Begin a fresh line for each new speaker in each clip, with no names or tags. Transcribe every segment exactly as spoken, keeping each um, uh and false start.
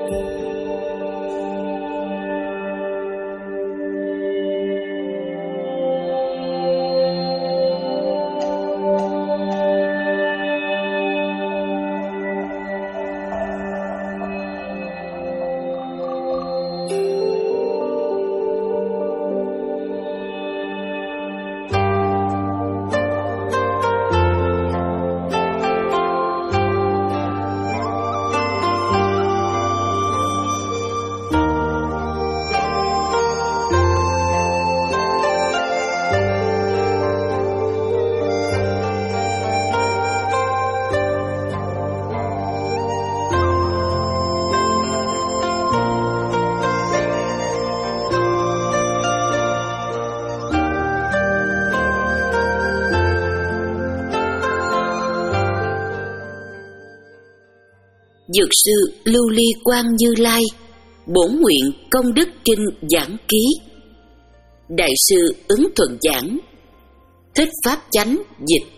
Dược sư Lưu Ly Quang Như Lai, bổn nguyện công đức kinh giảng ký. Đại sư Ứng Thuận giảng, Thích Pháp Chánh dịch.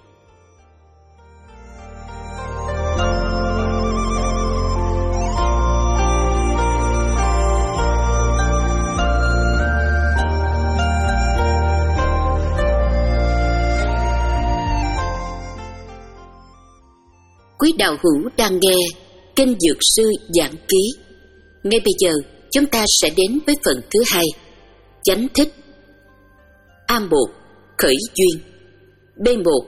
Quý đạo hữu đang nghe Kinh Dược Sư giảng ký. Ngay bây giờ chúng ta sẽ đến với phần thứ hai, Chánh thích. A một. Khởi duyên. B một.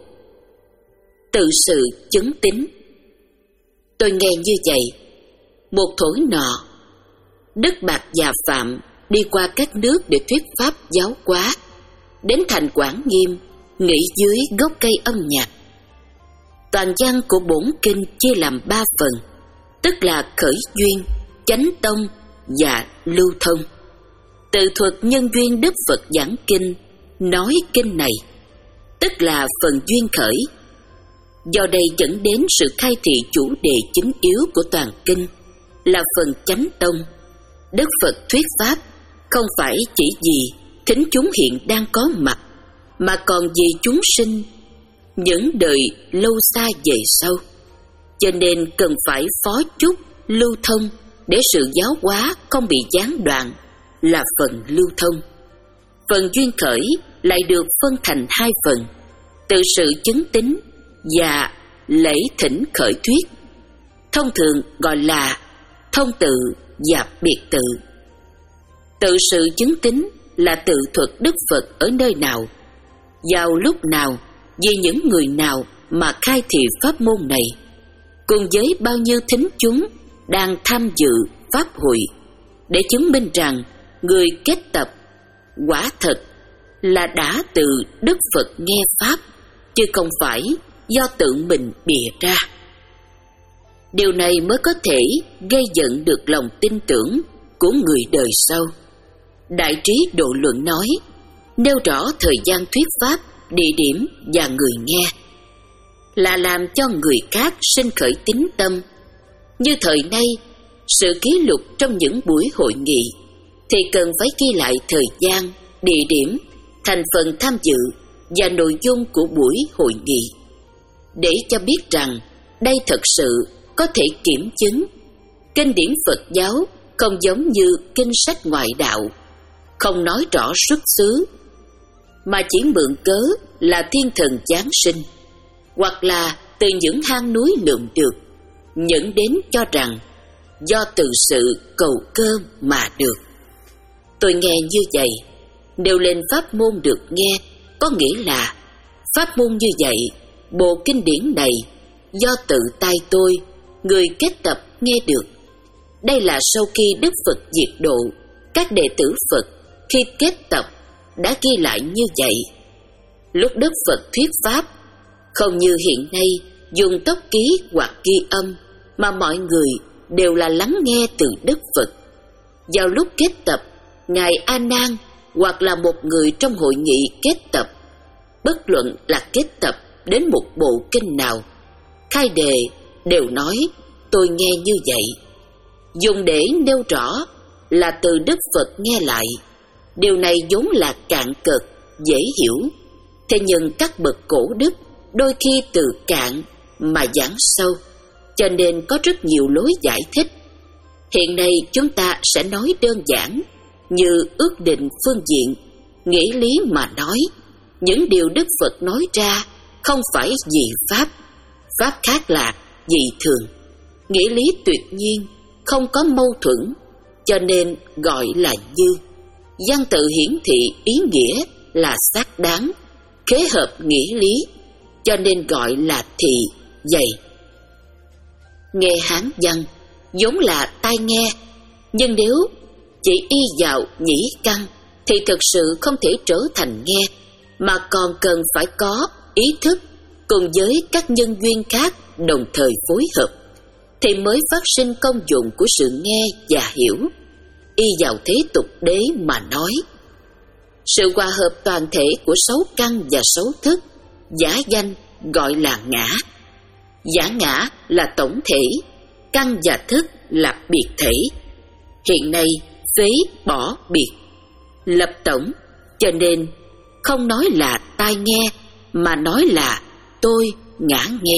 Tự sự chứng tín. Tôi nghe như vậy. Một thổi nọ, Đức Bạc Già Phạm đi qua các nước để thuyết pháp giáo hóa, đến thành Quảng Nghiêm, nghỉ dưới gốc cây âm nhạc. Toàn văn của bổn kinh chia làm ba phần, tức là khởi duyên, chánh tông và lưu thông. Tự thuật nhân duyên Đức Phật giảng kinh, nói kinh này, tức là phần duyên khởi. Do đây dẫn đến sự khai thị chủ đề chính yếu của toàn kinh, là phần chánh tông. Đức Phật thuyết pháp không phải chỉ vì thính chúng hiện đang có mặt, mà còn vì chúng sinh những đời lâu xa về sau. Cho nên cần phải phó chúc lưu thông, để sự giáo hóa không bị gián đoạn, là phần lưu thông. Phần duyên khởi lại được phân thành hai phần, tự sự chứng tín và lễ thỉnh khởi thuyết, thông thường gọi là thông tự và biệt tự. Tự sự chứng tín là tự thuật Đức Phật ở nơi nào, vào lúc nào, vì những người nào mà khai thị pháp môn này, cùng với bao nhiêu thính chúng đang tham dự pháp hội, để chứng minh rằng người kết tập quả thật là đã từ Đức Phật nghe pháp, chứ không phải do tự mình bịa ra. Điều này mới có thể gây dựng được lòng tin tưởng của người đời sau. Đại Trí Độ Luận nói, nêu rõ thời gian thuyết pháp, địa điểm và người nghe, là làm cho người khác sinh khởi tín tâm. Như thời nay, sự ký lục trong những buổi hội nghị thì cần phải ghi lại thời gian, địa điểm, thành phần tham dự và nội dung của buổi hội nghị, để cho biết rằng đây thật sự có thể kiểm chứng. Kinh điển Phật giáo không giống như kinh sách ngoại đạo, không nói rõ xuất xứ, mà chỉ mượn cớ là thiên thần giáng sinh, hoặc là từ những hang núi lượm được, dẫn đến cho rằng do tự sự cầu cơ mà được. Tôi nghe như vậy, nêu lên pháp môn được nghe, có nghĩa là pháp môn như vậy, bộ kinh điển này do tự tay tôi, người kết tập nghe được. Đây là sau khi Đức Phật diệt độ, các đệ tử Phật khi kết tập đã ghi lại như vậy. Lúc Đức Phật thuyết pháp, không như hiện nay dùng tốc ký hoặc ghi âm, mà mọi người đều là lắng nghe từ Đức Phật. Vào lúc kết tập, Ngài A Nan hoặc là một người trong hội nghị kết tập, bất luận là kết tập đến một bộ kinh nào, khai đề đều nói tôi nghe như vậy, dùng để nêu rõ là từ Đức Phật nghe lại. Điều này vốn là cạn cực, dễ hiểu. Thế nhưng các bậc cổ đức đôi khi từ cạn mà giảng sâu, cho nên có rất nhiều lối giải thích. Hiện nay chúng ta sẽ nói đơn giản như ước định phương diện, nghĩa lý mà nói. Những điều Đức Phật nói ra không phải dị pháp, pháp khác là dị thường. Nghĩa lý tuyệt nhiên, không có mâu thuẫn, cho nên gọi là như. Văn tự hiển thị ý nghĩa là xác đáng, kế hợp nghĩa lý, cho nên gọi là thị dày. Nghe Hán văn vốn là tai nghe, nhưng nếu chỉ y vào nhĩ căn thì thực sự không thể trở thành nghe, mà còn cần phải có ý thức cùng với các nhân duyên khác đồng thời phối hợp, thì mới phát sinh công dụng của sự nghe và hiểu. Y vào thế tục đế mà nói, sự hòa hợp toàn thể của sáu căn và sáu thức, giả danh gọi là ngã. Giả ngã là tổng thể, căn và thức là biệt thể. Hiện nay phế bỏ biệt, lập tổng, cho nên không nói là tai nghe, mà nói là tôi ngã nghe.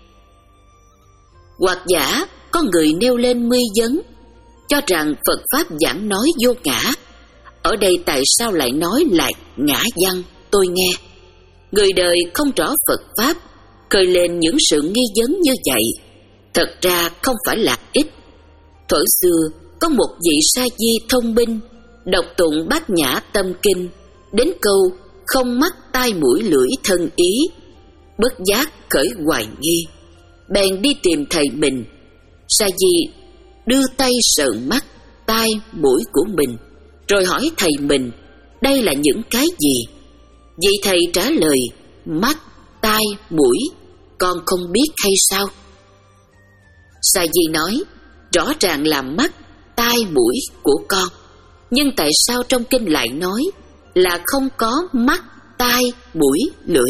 Hoặc giả có người nêu lên nguy vấn, cho rằng Phật Pháp giảng nói vô ngã. Ở đây tại sao lại nói là ngã văn tôi nghe? Người đời không rõ Phật Pháp, khơi lên những sự nghi vấn như vậy, thật ra không phải là ít. Thuở xưa có một vị sa di thông minh, đọc tụng Bát Nhã Tâm Kinh, đến câu không mắt tai mũi lưỡi thân ý, bất giác khởi hoài nghi, bèn đi tìm thầy mình. Sa di đưa tay sờ mắt, tai, mũi của mình, rồi hỏi thầy mình đây là những cái gì. Vị thầy trả lời, mắt, tai, mũi, con không biết hay sao? Sa di nói, rõ ràng là mắt, tai, mũi của con, nhưng tại sao trong kinh lại nói là không có mắt, tai, mũi, lưỡi?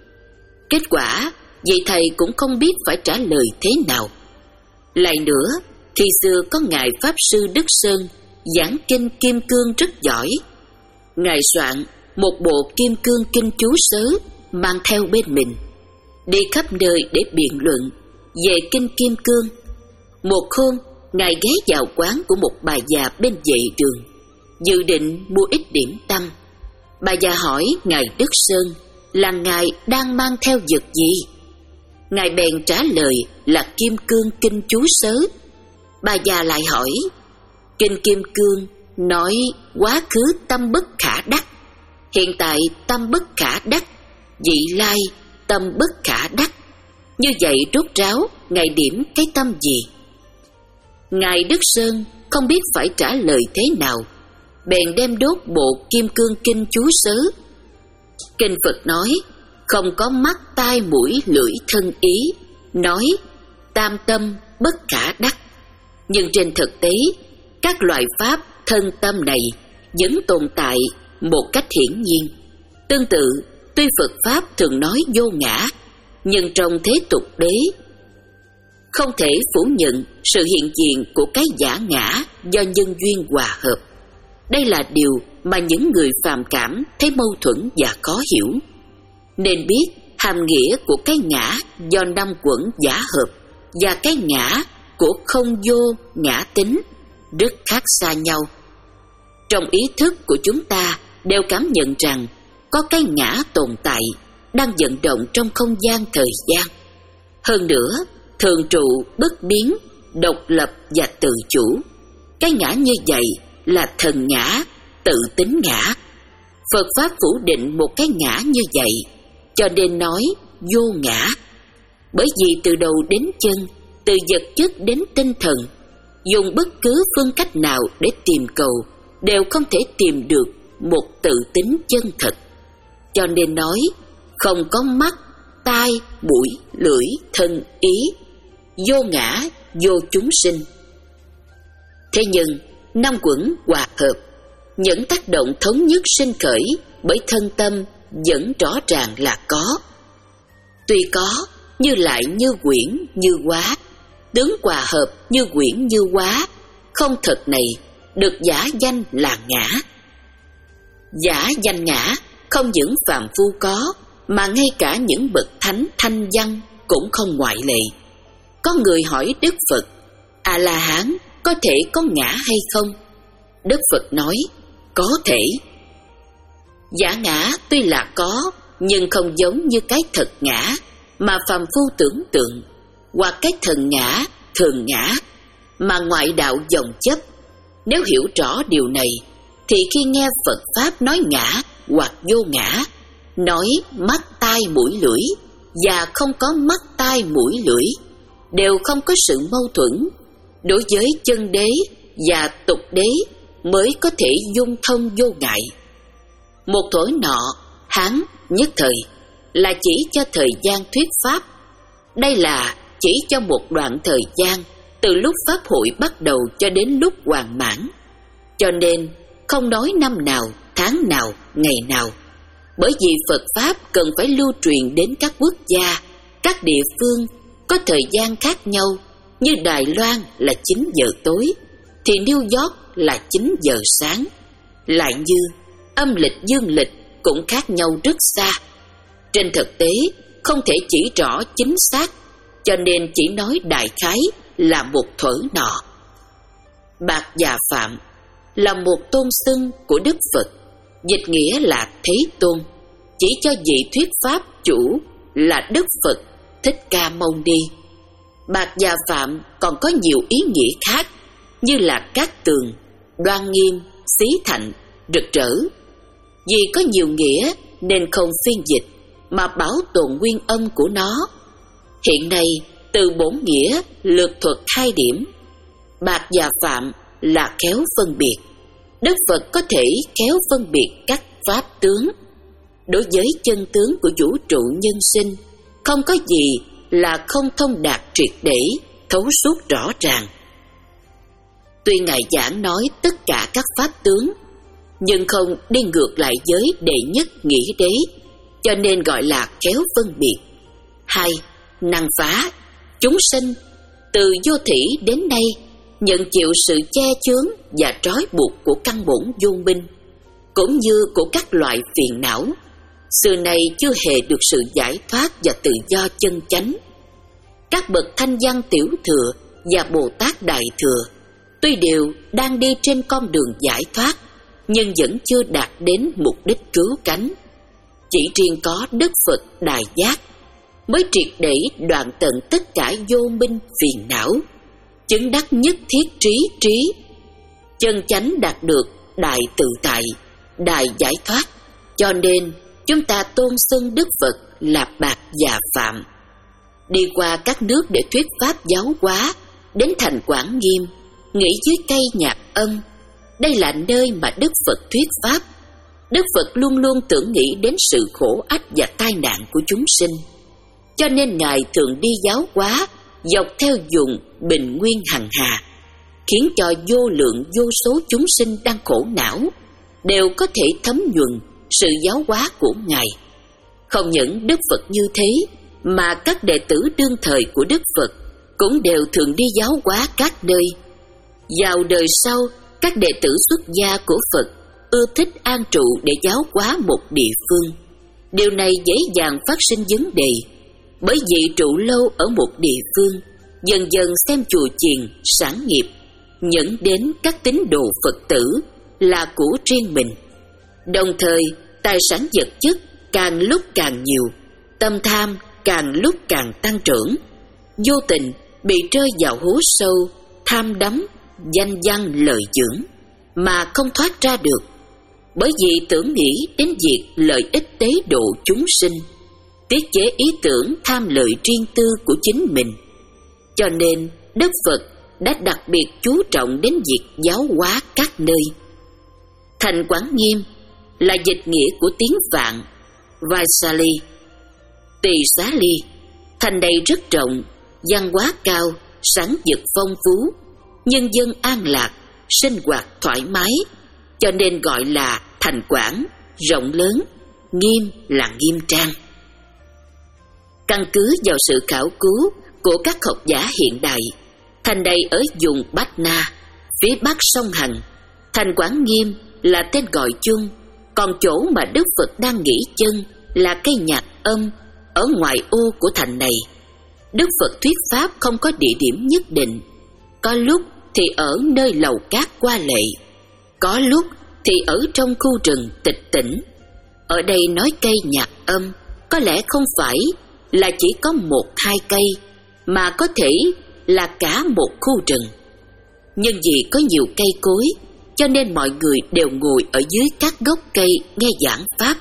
Kết quả, vị thầy cũng không biết phải trả lời thế nào. Lại nữa, khi xưa có ngài Pháp Sư Đức Sơn giảng kinh Kim Cương rất giỏi. Ngài soạn một bộ Kim Cương Kinh Chú Sớ mang theo bên mình, đi khắp nơi để biện luận về kinh Kim Cương. Một hôm, ngài ghé vào quán của một bà già bên vệ đường, dự định mua ít điểm tâm. Bà già hỏi ngài Đức Sơn là ngài đang mang theo vật gì. Ngài bèn trả lời là Kim Cương Kinh Chú Sớ. Bà già lại hỏi, kinh Kim Cương nói quá khứ tâm bất khả đắc, hiện tại tâm bất khả đắc, vị lai tâm bất khả đắc, như vậy rốt ráo ngài điểm cái tâm gì? Ngài Đức Sơn không biết phải trả lời thế nào, bèn đem đốt bộ Kim Cương Kinh Chú Sớ. Kinh Phật nói không có mắt tai mũi lưỡi thân ý, nói tam tâm bất khả đắc. Nhưng trên thực tế, các loại pháp thân tâm này vẫn tồn tại một cách hiển nhiên. Tương tự, tuy Phật Pháp thường nói vô ngã, nhưng trong thế tục đế không thể phủ nhận sự hiện diện của cái giả ngã do nhân duyên hòa hợp. Đây là điều mà những người phàm cảm thấy mâu thuẫn và khó hiểu. Nên biết hàm nghĩa của cái ngã do năm quẩn giả hợp và cái ngã của không vô ngã tính rất khác xa nhau. Trong ý thức của chúng ta đều cảm nhận rằng có cái ngã tồn tại, đang vận động trong không gian thời gian. Hơn nữa, thường trụ, bất biến, độc lập và tự chủ. Cái ngã như vậy là thần ngã, tự tính ngã. Phật Pháp phủ định một cái ngã như vậy, cho nên nói vô ngã. Bởi vì từ đầu đến chân, từ vật chất đến tinh thần, dùng bất cứ phương cách nào để tìm cầu đều không thể tìm được một tự tính chân thật. Cho nên nói không có mắt, tai, mũi, lưỡi, thân, ý, vô ngã, vô chúng sinh. Thế nhưng năm quẩn hòa hợp, những tác động thống nhất sinh khởi bởi thân tâm vẫn rõ ràng là có. Tuy có, như lại như quyển như hóa, tướng hòa hợp như quyển như hóa, không thật này được giả danh là ngã. Giả danh ngã không những phàm phu có, mà ngay cả những bậc thánh thanh văn cũng không ngoại lệ. Có người hỏi Đức Phật, A La Hán có thể có ngã hay không? Đức Phật nói, có thể. Giả ngã tuy là có, nhưng không giống như cái thật ngã mà phàm phu tưởng tượng, hoặc cái thần ngã, thường ngã mà ngoại đạo dòng chấp. Nếu hiểu rõ điều này, thì khi nghe Phật Pháp nói ngã hoặc vô ngã, nói mắt tai mũi lưỡi và không có mắt tai mũi lưỡi, đều không có sự mâu thuẫn. Đối với chân đế và tục đế mới có thể dung thông vô ngại. Một thuở nọ, Hán nhất thời là chỉ cho thời gian thuyết Pháp. Đây là chỉ cho một đoạn thời gian từ lúc Pháp hội bắt đầu cho đến lúc hoàn mãn. Cho nên không nói năm nào, tháng nào, ngày nào. Bởi vì Phật Pháp cần phải lưu truyền đến các quốc gia, các địa phương có thời gian khác nhau. Như Đài Loan là chín giờ tối, thì New York là chín giờ sáng. Lại như âm lịch dương lịch cũng khác nhau rất xa. Trên thực tế không thể chỉ rõ chính xác, cho nên chỉ nói đại khái là một thuở nọ. Bạc và Phạm là một tôn xưng của Đức Phật, dịch nghĩa là Thế Tôn, chỉ cho vị thuyết Pháp chủ là Đức Phật Thích Ca Mâu Ni. Bạc và Phạm còn có nhiều ý nghĩa khác, như là Cát Tường, Đoan Nghiêm, Xí Thạnh, Rực Rỡ. Vì có nhiều nghĩa nên không phiên dịch, mà bảo tồn nguyên âm của nó. Hiện nay từ bổn nghĩa lược thuật hai điểm. Bạc và Phạm là khéo phân biệt. Đức Phật có thể khéo phân biệt các pháp tướng. Đối với chân tướng của vũ trụ nhân sinh, không có gì là không thông đạt triệt để, thấu suốt rõ ràng. Tuy Ngài giảng nói tất cả các pháp tướng, nhưng không đi ngược lại với đệ nhất nghĩ đế, cho nên gọi là khéo phân biệt. Hai, năng phá. Chúng sinh từ vô thủy đến nay nhận chịu sự che chướng và trói buộc của căn bổn vô minh, cũng như của các loại phiền não, xưa nay chưa hề được sự giải thoát và tự do chân chánh. Các bậc thanh văn tiểu thừa và Bồ Tát đại thừa tuy đều đang đi trên con đường giải thoát, nhưng vẫn chưa đạt đến mục đích cứu cánh. Chỉ riêng có Đức Phật Đại Giác mới triệt để đoạn tận tất cả vô minh phiền não, chứng đắc nhất thiết trí trí, chân chánh đạt được đại tự tại, đại giải thoát. Cho nên chúng ta tôn xưng Đức Phật là Bạc và Phạm. Đi qua các nước để thuyết pháp giáo hóa, đến thành Quảng Nghiêm, nghỉ dưới cây nhạc âm. Đây là nơi mà Đức Phật thuyết pháp. Đức Phật luôn luôn tưởng nghĩ đến sự khổ ách và tai nạn của chúng sinh, cho nên Ngài thường đi giáo hóa dọc theo vùng bình nguyên hằng hà, khiến cho vô lượng vô số chúng sinh đang khổ não đều có thể thấm nhuần sự giáo hóa của Ngài. Không những Đức Phật như thế, mà các đệ tử đương thời của Đức Phật cũng đều thường đi giáo hóa các nơi. Vào đời sau, các đệ tử xuất gia của Phật ưa thích an trụ để giáo hóa một địa phương. Điều này dễ dàng phát sinh vấn đề, bởi vì trụ lâu ở một địa phương, dần dần xem chùa chiền, sản nghiệp, dẫn đến các tín đồ Phật tử là của riêng mình. Đồng thời, tài sản vật chất càng lúc càng nhiều, tâm tham càng lúc càng tăng trưởng, vô tình bị rơi vào hố sâu, tham đắm, danh văn lợi dưỡng, mà không thoát ra được, bởi vì tưởng nghĩ đến việc lợi ích tế độ chúng sinh, tiết chế ý tưởng tham lợi riêng tư của chính mình. Cho nên Đức Phật đã đặc biệt chú trọng đến việc giáo hóa các nơi. Thành Quảng Nghiêm là dịch nghĩa của tiếng Phạn Vaisali. Tỳ Xá Ly, thành này rất rộng, văn hóa cao, sản vật phong phú, nhân dân an lạc, sinh hoạt thoải mái, cho nên gọi là thành Quảng, rộng lớn, nghiêm là nghiêm trang. Căn cứ vào sự khảo cứu của các học giả hiện đại, thành này ở vùng Bát Na, phía bắc sông Hằng. Thành Quảng Nghiêm là tên gọi chung, còn chỗ mà Đức Phật đang nghỉ chân là cây nhạc âm ở ngoại ô của thành này. Đức Phật thuyết pháp không có địa điểm nhất định, có lúc thì ở nơi lầu cát hoa lệ, có lúc thì ở trong khu rừng tịch tĩnh. Ở đây nói cây nhạc âm có lẽ không phải là chỉ có một hai cây, mà có thể là cả một khu rừng. Nhưng vì có nhiều cây cối, cho nên mọi người đều ngồi ở dưới các gốc cây nghe giảng pháp.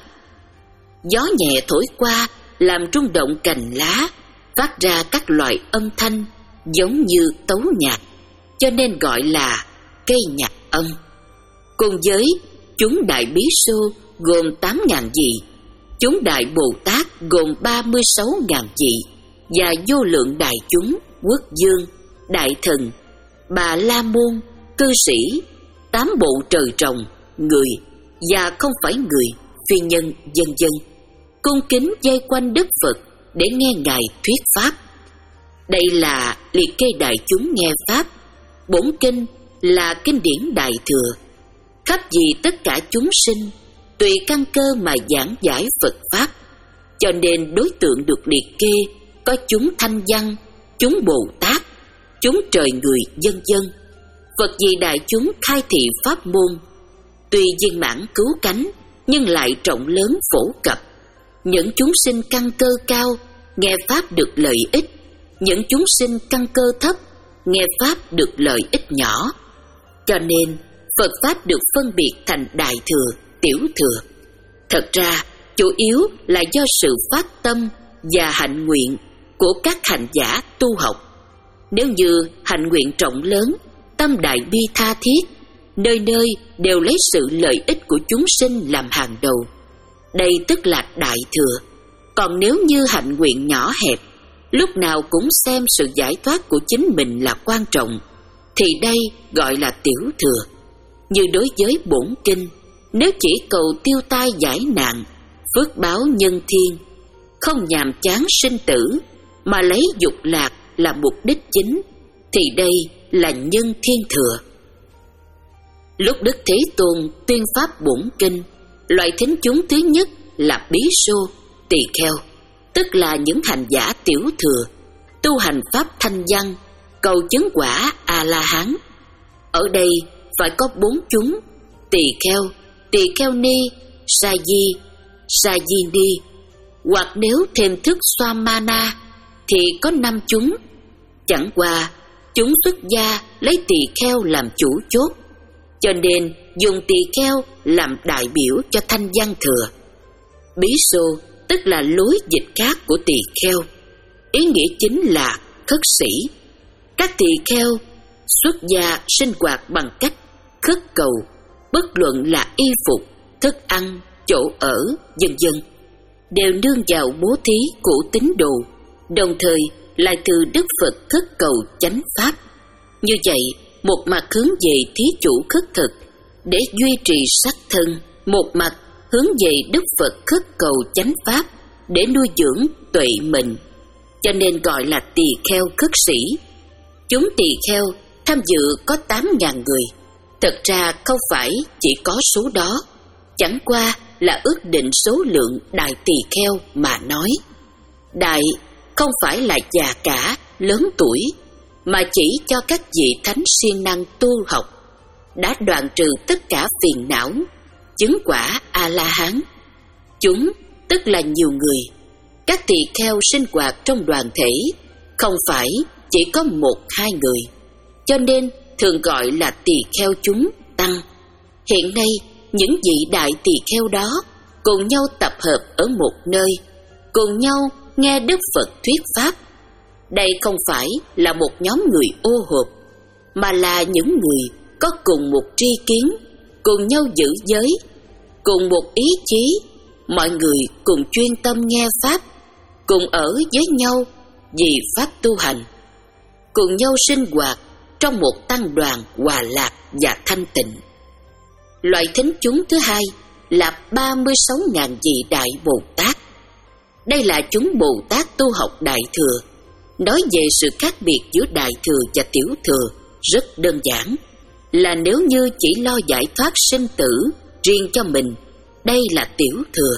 Gió nhẹ thổi qua làm rung động cành lá, phát ra các loại âm thanh giống như tấu nhạc, cho nên gọi là cây nhạc âm. Cùng với chúng đại bí xô gồm tám ngàn vị, chúng đại Bồ Tát gồm ba mươi sáu ngàn vị, và vô lượng đại chúng, quốc vương, đại thần, bà la môn, cư sĩ, tám bộ trời trồng, người và không phải người, phi nhân, vân vân, cung kính vây quanh Đức Phật để nghe Ngài thuyết pháp. Đây là liệt kê đại chúng nghe pháp. Bổn kinh là kinh điển Đại Thừa, khắp vì tất cả chúng sinh, tùy căn cơ mà giảng giải Phật pháp. Cho nên đối tượng được liệt kê có chúng thanh văn, chúng Bồ Tát, chúng trời người, vân vân. Phật vì đại chúng khai thị pháp môn, tuy viên mãn cứu cánh nhưng lại rộng lớn phổ cập. Những chúng sinh căn cơ cao nghe pháp được lợi ích, những chúng sinh căn cơ thấp nghe pháp được lợi ích nhỏ. Cho nên Phật pháp được phân biệt thành đại thừa, tiểu thừa. Thật ra chủ yếu là do sự phát tâm và hạnh nguyện của các hành giả tu học. Nếu như hạnh nguyện rộng lớn, tâm đại bi tha thiết, nơi nơi đều lấy sự lợi ích của chúng sinh làm hàng đầu, đây tức là đại thừa. Còn nếu như hạnh nguyện nhỏ hẹp, lúc nào cũng xem sự giải thoát của chính mình là quan trọng, thì đây gọi là tiểu thừa. Như đối với bổn kinh, nếu chỉ cầu tiêu tai giải nạn, phước báo nhân thiên, không nhàm chán sinh tử, mà lấy dục lạc là mục đích chính, thì đây là nhân thiên thừa. Lúc Đức Thế Tôn tuyên pháp bổn kinh, loại thính chúng thứ nhất là bí xô, tỳ kheo, tức là những hành giả tiểu thừa, tu hành pháp thanh văn, cầu chứng quả A-la-hán. Ở đây phải có bốn chúng: tỳ kheo, tỳ kheo ni, sa di, sa di ni, hoặc nếu thêm thức Swamana thì có năm chúng. Chẳng qua chúng xuất gia lấy tỳ kheo làm chủ chốt, cho nên dùng tỳ kheo làm đại biểu cho thanh văn thừa. Bí xô tức là lối dịch khác của tỳ kheo, ý nghĩa chính là khất sĩ. Các tỳ kheo xuất gia sinh hoạt bằng cách khất cầu, bất luận là y phục, thức ăn, chỗ ở, vân vân, đều nương vào bố thí của tín đồ, đồng thời lại từ Đức Phật khất cầu chánh pháp. Như vậy, một mặt hướng về thí chủ khất thực để duy trì sắc thân, một mặt hướng về Đức Phật khất cầu chánh pháp để nuôi dưỡng tuệ mệnh, cho nên gọi là tỳ kheo khất sĩ. Chúng tỳ kheo tham dự có tám ngàn người. Thật ra không phải chỉ có số đó, chẳng qua là ước định số lượng đại tỳ kheo mà nói. Đại không phải là già cả, lớn tuổi, mà chỉ cho các vị thánh siêng năng tu học, đã đoạn trừ tất cả phiền não, chứng quả A-la-hán. Chúng tức là nhiều người. Các tỳ kheo sinh hoạt trong đoàn thể, không phải chỉ có một hai người, cho nên thường gọi là tỳ kheo chúng tăng. Hiện nay những vị đại tỳ kheo đó cùng nhau tập hợp ở một nơi, cùng nhau nghe Đức Phật thuyết pháp. Đây không phải là một nhóm người ô hộp, mà là những người có cùng một tri kiến, cùng nhau giữ giới, cùng một ý chí. Mọi người cùng chuyên tâm nghe pháp, cùng ở với nhau vì pháp tu hành, cùng nhau sinh hoạt trong một tăng đoàn hòa lạc và thanh tịnh. Loại thính chúng thứ hai là ba mươi sáu ngàn vị đại Bồ Tát. Đây là chúng Bồ Tát tu học đại thừa. Nói về sự khác biệt giữa đại thừa và tiểu thừa rất đơn giản, là nếu như chỉ lo giải thoát sinh tử riêng cho mình, đây là tiểu thừa.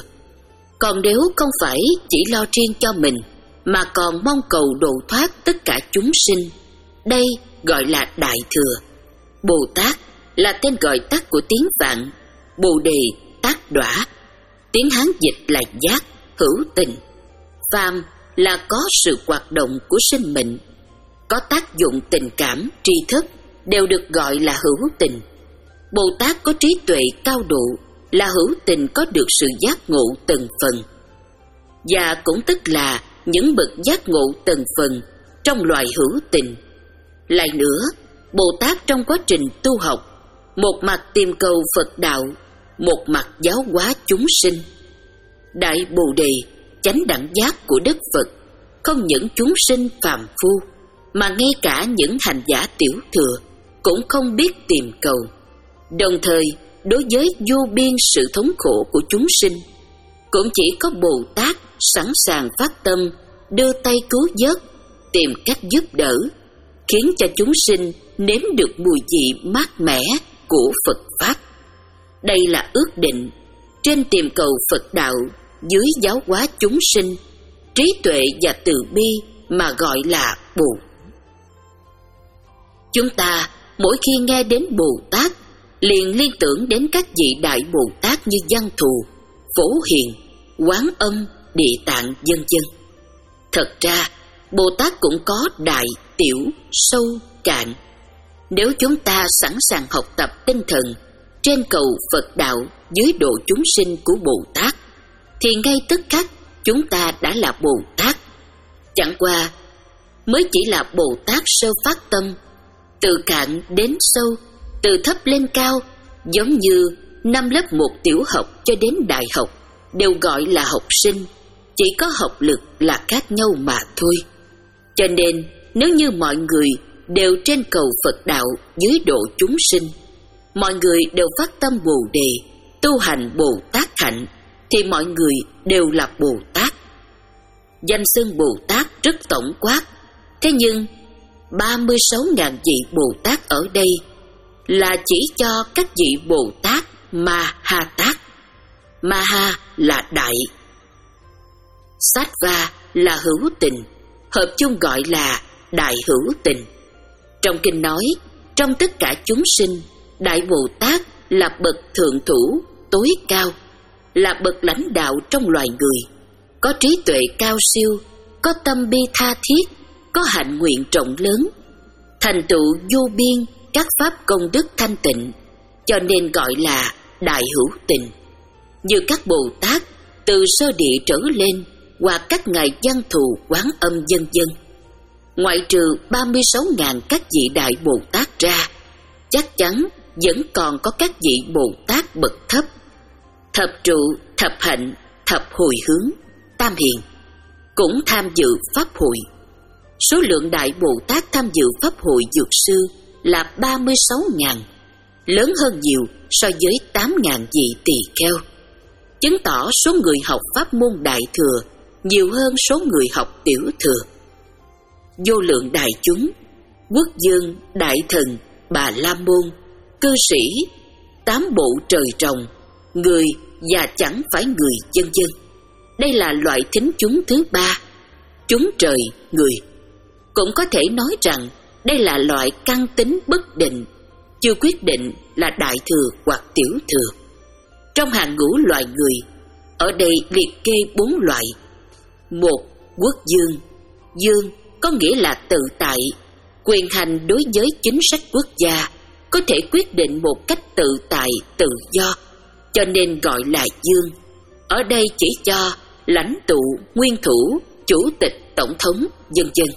Còn nếu không phải chỉ lo riêng cho mình, mà còn mong cầu độ thoát tất cả chúng sinh, đây gọi là đại thừa. Bồ Tát là tên gọi tắt của tiếng Phạn, Bồ Đề Tát Đọa. Tiếng Hán dịch là giác, hữu tình. Phàm là có sự hoạt động của sinh mệnh, có tác dụng tình cảm, tri thức, đều được gọi là hữu tình. Bồ Tát có trí tuệ cao độ là hữu tình, có được sự giác ngộ từng phần. Và cũng tức là những bậc giác ngộ từng phần trong loài hữu tình. Lại nữa, Bồ Tát trong quá trình tu học, một mặt tìm cầu Phật đạo, một mặt giáo hóa chúng sinh. Đại Bồ Đề, chánh đẳng giác của Đức Phật, không những chúng sinh phàm phu, mà ngay cả những hành giả tiểu thừa cũng không biết tìm cầu. Đồng thời, đối với vô biên sự thống khổ của chúng sinh, cũng chỉ có Bồ Tát sẵn sàng phát tâm đưa tay cứu vớt, tìm cách giúp đỡ, khiến cho chúng sinh nếm được mùi vị mát mẻ của Phật Pháp. Đây là ước định trên tìm cầu Phật đạo, dưới giáo hóa chúng sinh, trí tuệ và từ bi mà gọi là Bồ. Chúng ta mỗi khi nghe đến Bồ Tát, liền liên tưởng đến các vị đại Bồ Tát như Văn Thù, Phổ Hiền, Quán Âm, Địa Tạng vân vân. Thật ra, Bồ Tát cũng có đại, tiểu, sâu, cạn. Nếu chúng ta sẵn sàng học tập tinh thần trên cầu Phật đạo dưới độ chúng sinh của Bồ Tát, thì ngay tức khắc chúng ta đã là Bồ Tát. Chẳng qua mới chỉ là Bồ Tát sơ phát tâm, từ cạn đến sâu, từ thấp lên cao, giống như năm lớp một tiểu học cho đến đại học đều gọi là học sinh, chỉ có học lực là khác nhau mà thôi. Cho nên nếu như mọi người đều trên cầu Phật đạo dưới độ chúng sinh, mọi người đều phát tâm Bồ Đề, tu hành Bồ Tát hạnh, thì mọi người đều là Bồ Tát. Danh xưng Bồ Tát rất tổng quát, thế nhưng ba mươi sáu ngàn vị Bồ Tát ở đây là chỉ cho các vị Bồ Tát Ma Ha Tát. Ma Ha là đại, Sattva là hữu tình, hợp chung gọi là đại hữu tình. Trong kinh nói, trong tất cả chúng sinh, đại Bồ Tát là bậc thượng thủ tối cao, là bậc lãnh đạo trong loài người, có trí tuệ cao siêu, có tâm bi tha thiết, có hạnh nguyện rộng lớn, thành tựu vô biên các pháp công đức thanh tịnh, cho nên gọi là đại hữu tình. Như các Bồ Tát từ sơ địa trở lên, hoặc các ngài Văn Thù, Quán Âm vân vân, ngoại trừ ba mươi sáu ngàn các vị đại Bồ Tát ra, chắc chắn vẫn còn có các vị Bồ Tát bậc thấp, thập trụ, thập hạnh, thập hồi hướng, tam hiền, cũng tham dự pháp hội. Số lượng đại Bồ Tát tham dự pháp hội dược sư là ba mươi sáu ngàn, lớn hơn nhiều so với tám ngàn vị tỳ kheo, chứng tỏ số người học pháp môn đại thừa nhiều hơn số người học tiểu thừa. Vô lượng đại chúng, quốc vương, đại thần, bà la môn, cư sĩ, tám bộ trời trồng, người và chẳng phải người vân vân. Đây là loại thính chúng thứ ba, chúng trời, người. Cũng có thể nói rằng đây là loại căn tính bất định, chưa quyết định là đại thừa hoặc tiểu thừa. Trong hàng ngũ loài người, ở đây liệt kê bốn loại. Một, quốc vương. Dương có nghĩa là tự tại, quyền hành đối với chính sách quốc gia, có thể quyết định một cách tự tại, tự do, cho nên gọi là dương. Ở đây chỉ cho lãnh tụ, nguyên thủ, chủ tịch, tổng thống, vân vân.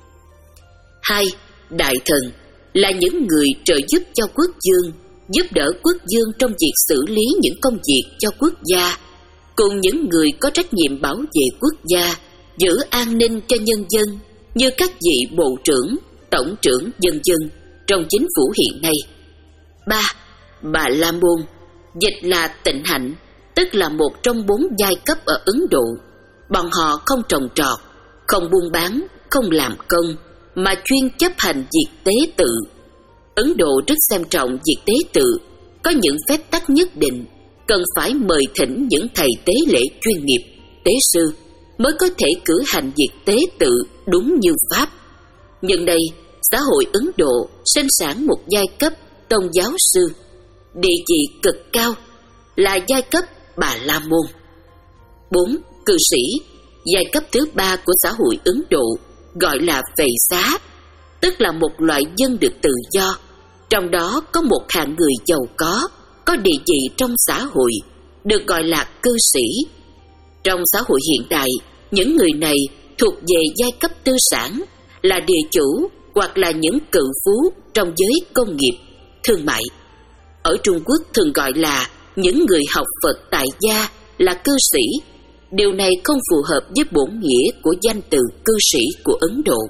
Hai, đại thần là những người trợ giúp cho quốc vương, giúp đỡ quốc vương trong việc xử lý những công việc cho quốc gia, cùng những người có trách nhiệm bảo vệ quốc gia, giữ an ninh cho nhân dân, như các vị bộ trưởng, tổng trưởng, vân vân trong chính phủ hiện nay. Ba, Bà La Môn, dịch là tịnh hạnh, tức là một trong bốn giai cấp ở Ấn Độ. Bọn họ không trồng trọt, không buôn bán, không làm công, mà chuyên chấp hành việc tế tự. Ấn Độ rất xem trọng việc tế tự, có những phép tắc nhất định, cần phải mời thỉnh những thầy tế lễ chuyên nghiệp, tế sư, mới có thể cử hành việc tế tự đúng như pháp. Nhân đây, xã hội Ấn Độ sinh sản một giai cấp tôn giáo sư, địa vị cực cao, là giai cấp Bà La Môn. Bốn. Cư sĩ, giai cấp thứ ba của xã hội Ấn Độ, gọi là vệ xá, tức là một loại dân được tự do. Trong đó có một hạng người giàu có, có địa vị trong xã hội, được gọi là cư sĩ. Trong xã hội hiện đại, những người này thuộc về giai cấp tư sản, là địa chủ hoặc là những cự phú trong giới công nghiệp, thương mại. Ở Trung Quốc thường gọi là những người học Phật tại gia là cư sĩ. Điều này không phù hợp với bổn nghĩa của danh từ cư sĩ của Ấn Độ.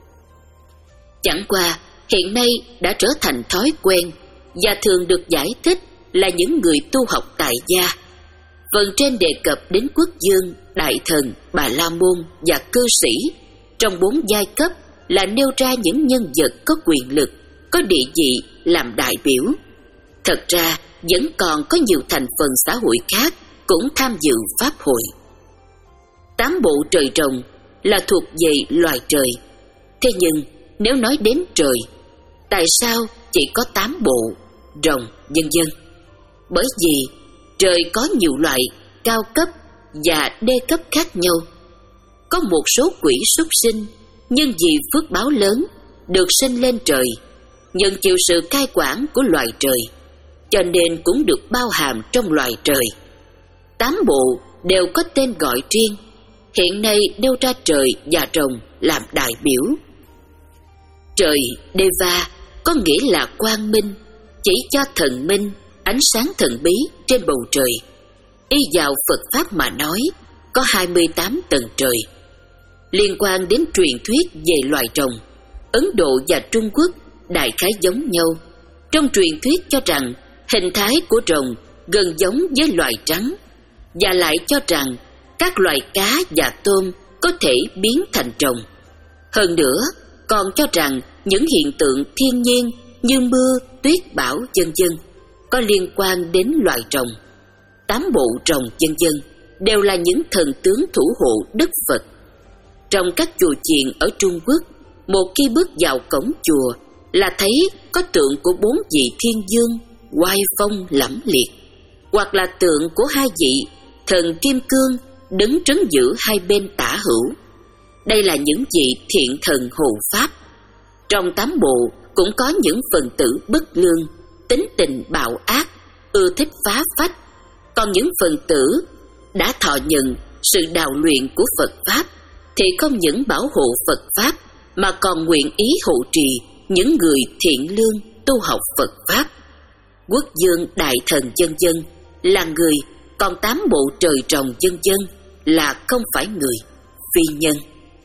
Chẳng qua, hiện nay đã trở thành thói quen và thường được giải thích là những người tu học tại gia. Phần trên đề cập đến quốc vương, đại thần, Bà La Môn và cư sĩ trong bốn giai cấp là nêu ra những nhân vật có quyền lực, có địa vị làm đại biểu. Thật ra, vẫn còn có nhiều thành phần xã hội khác cũng tham dự pháp hội. Tám bộ trời rồng là thuộc về loài trời. Thế nhưng, nếu nói đến trời, tại sao chỉ có tám bộ, rồng, vân vân? Bởi vì trời có nhiều loại cao cấp và đê cấp khác nhau. Có một số quỷ súc sinh, nhưng vì phước báo lớn, được sinh lên trời, nhận chịu sự cai quản của loài trời, cho nên cũng được bao hàm trong loài trời. Tám bộ đều có tên gọi riêng, hiện nay nêu ra trời và rồng làm đại biểu. Trời Deva có nghĩa là quang minh, chỉ cho thần minh, ánh sáng thần bí trên bầu trời. Y vào Phật Pháp mà nói, có hai mươi tám tầng trời. Liên quan đến truyền thuyết về loài rồng, Ấn Độ và Trung Quốc đại khái giống nhau. Trong truyền thuyết cho rằng hình thái của rồng gần giống với loài trắng, và lại cho rằng các loài cá và tôm có thể biến thành rồng. Hơn nữa, còn cho rằng những hiện tượng thiên nhiên như mưa, tuyết bão vân vân có liên quan đến loài rồng. Tám bộ rồng vân vân đều là những thần tướng thủ hộ đất Phật. Trong các chùa chiền ở Trung Quốc, một khi bước vào cổng chùa là thấy có tượng của bốn vị thiên dương oai phong lẫm liệt, hoặc là tượng của hai vị thần kim cương đứng trấn giữ hai bên tả hữu. Đây là những vị thiện thần hộ pháp. Trong tám bộ cũng có những phần tử bất lương, tính tình bạo ác, ưa thích phá phách. Còn những phần tử đã thọ nhận sự đào luyện của Phật Pháp thì không những bảo hộ Phật Pháp mà còn nguyện ý hộ trì những người thiện lương tu học Phật Pháp. Quốc vương, đại thần vân vân là người, còn tám bộ trời rồng vân vân là không phải người, phi nhân.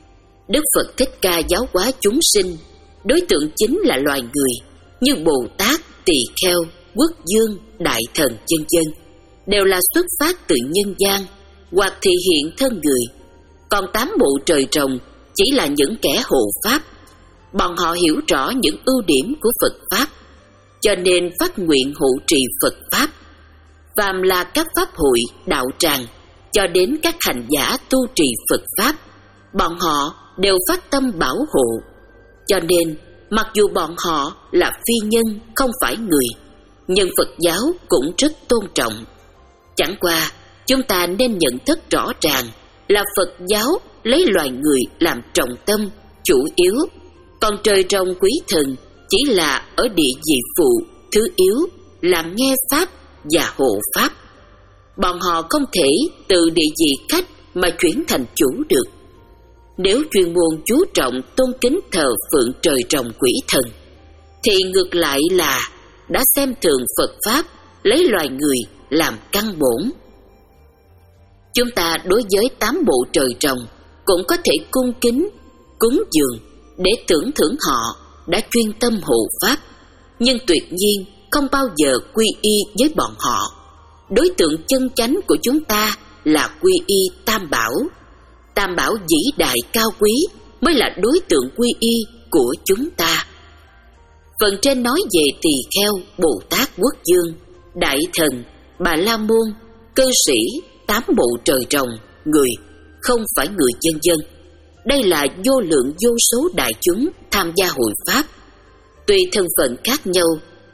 Đức Phật Thích Ca giáo hóa chúng sinh, đối tượng chính là loài người, như Bồ Tát, Tỳ Kheo, quốc vương, đại thần vân vân đều là xuất phát từ nhân gian hoặc thị hiện thân người. Còn tám bộ trời rồng chỉ là những kẻ hộ pháp. Bọn họ hiểu rõ những ưu điểm của Phật Pháp, cho nên phát nguyện hộ trì Phật Pháp. Phàm là các pháp hội, đạo tràng, cho đến các hành giả tu trì Phật Pháp, bọn họ đều phát tâm bảo hộ. Cho nên, mặc dù bọn họ là phi nhân, không phải người, nhưng Phật giáo cũng rất tôn trọng. Chẳng qua, chúng ta nên nhận thức rõ ràng là Phật giáo lấy loài người làm trọng tâm, chủ yếu, còn trời rồng quý thần chỉ là ở địa vị phụ, thứ yếu, làm nghe Pháp và hộ Pháp. Bọn họ không thể từ địa vị khách mà chuyển thành chủ được. Nếu chuyên môn chú trọng tôn kính thờ phượng trời rồng quỷ thần, thì ngược lại là đã xem thường Phật Pháp, lấy loài người làm căn bổn. Chúng ta đối với tám bộ trời rồng cũng có thể cung kính, cúng dường để tưởng thưởng họ đã chuyên tâm hộ Pháp, nhưng tuyệt nhiên không bao giờ quy y với bọn họ. Đối tượng chân chánh của chúng ta là quy y Tam Bảo. Tam Bảo vĩ đại cao quý mới là đối tượng quy y của chúng ta. Phần trên nói về Tỳ Kheo, Bồ Tát, quốc vương, đại thần, Bà La Môn, cư sĩ, tám bộ trời rồng, người, không phải người dân dân. Đây là vô lượng vô số đại chúng tham gia hội Pháp. Tuy thân phận khác nhau,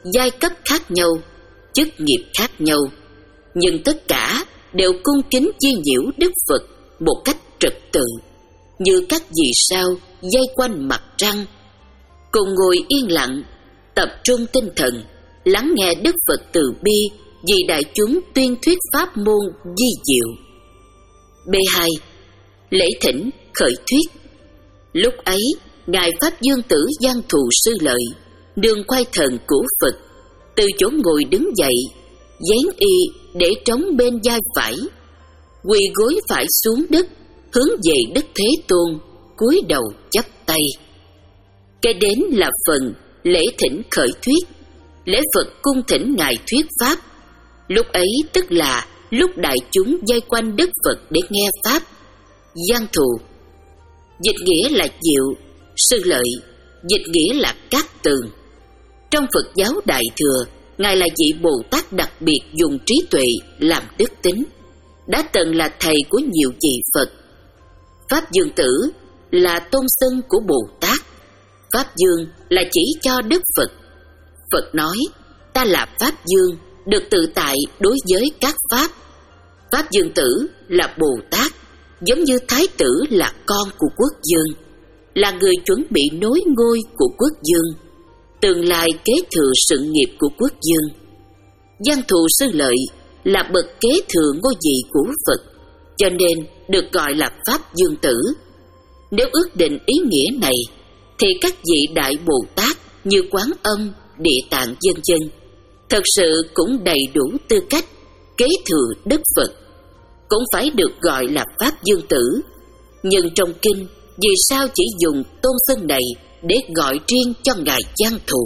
giai cấp khác nhau, chức nghiệp khác nhau, nhưng tất cả đều cung kính chiên nhiễu Đức Phật một cách trật tự, như các vì sao dây quanh mặt trăng. Cùng ngồi yên lặng, tập trung tinh thần, lắng nghe Đức Phật từ bi vì đại chúng tuyên thuyết pháp môn vi diệu. B hai. Lễ thỉnh khởi thuyết. Lúc ấy, Ngài Pháp Dương Tử Văn Thù Sư Lợi, đường quay thần của Phật, từ chỗ ngồi đứng dậy, dán y để trống bên vai phải, quỳ gối phải xuống đất, hướng về Đức Thế Tôn, cúi đầu chắp tay. Kế đến là phần lễ thỉnh khởi thuyết. Lễ Phật cung thỉnh Ngài thuyết pháp. Lúc ấy tức là lúc đại chúng vây quanh Đức Phật để nghe pháp. Văn Thù dịch nghĩa là diệu, Sư Lợi dịch nghĩa là cát tường. Trong Phật giáo Đại Thừa, Ngài là vị Bồ Tát đặc biệt dùng trí tuệ làm đức tính, đã từng là thầy của nhiều vị Phật. Pháp Dương Tử là tôn xưng của Bồ Tát. Pháp Dương là chỉ cho Đức Phật. Phật nói, ta là Pháp Dương, được tự tại đối với các Pháp. Pháp Dương Tử là Bồ Tát, giống như Thái Tử là con của quốc dương, là người chuẩn bị nối ngôi của quốc dương, tương lai kế thừa sự nghiệp của quốc dương. Văn Thù Sư Lợi là bậc kế thừa ngôi vị của Phật, cho nên được gọi là Pháp Dương Tử. Nếu ước định ý nghĩa này, thì các vị Đại Bồ Tát như Quán Âm, Địa Tạng vân vân thật sự cũng đầy đủ tư cách kế thừa Đức Phật, cũng phải được gọi là Pháp Dương Tử. Nhưng trong kinh, vì sao chỉ dùng tôn xưng này để gọi riêng cho Ngài Văn Thù?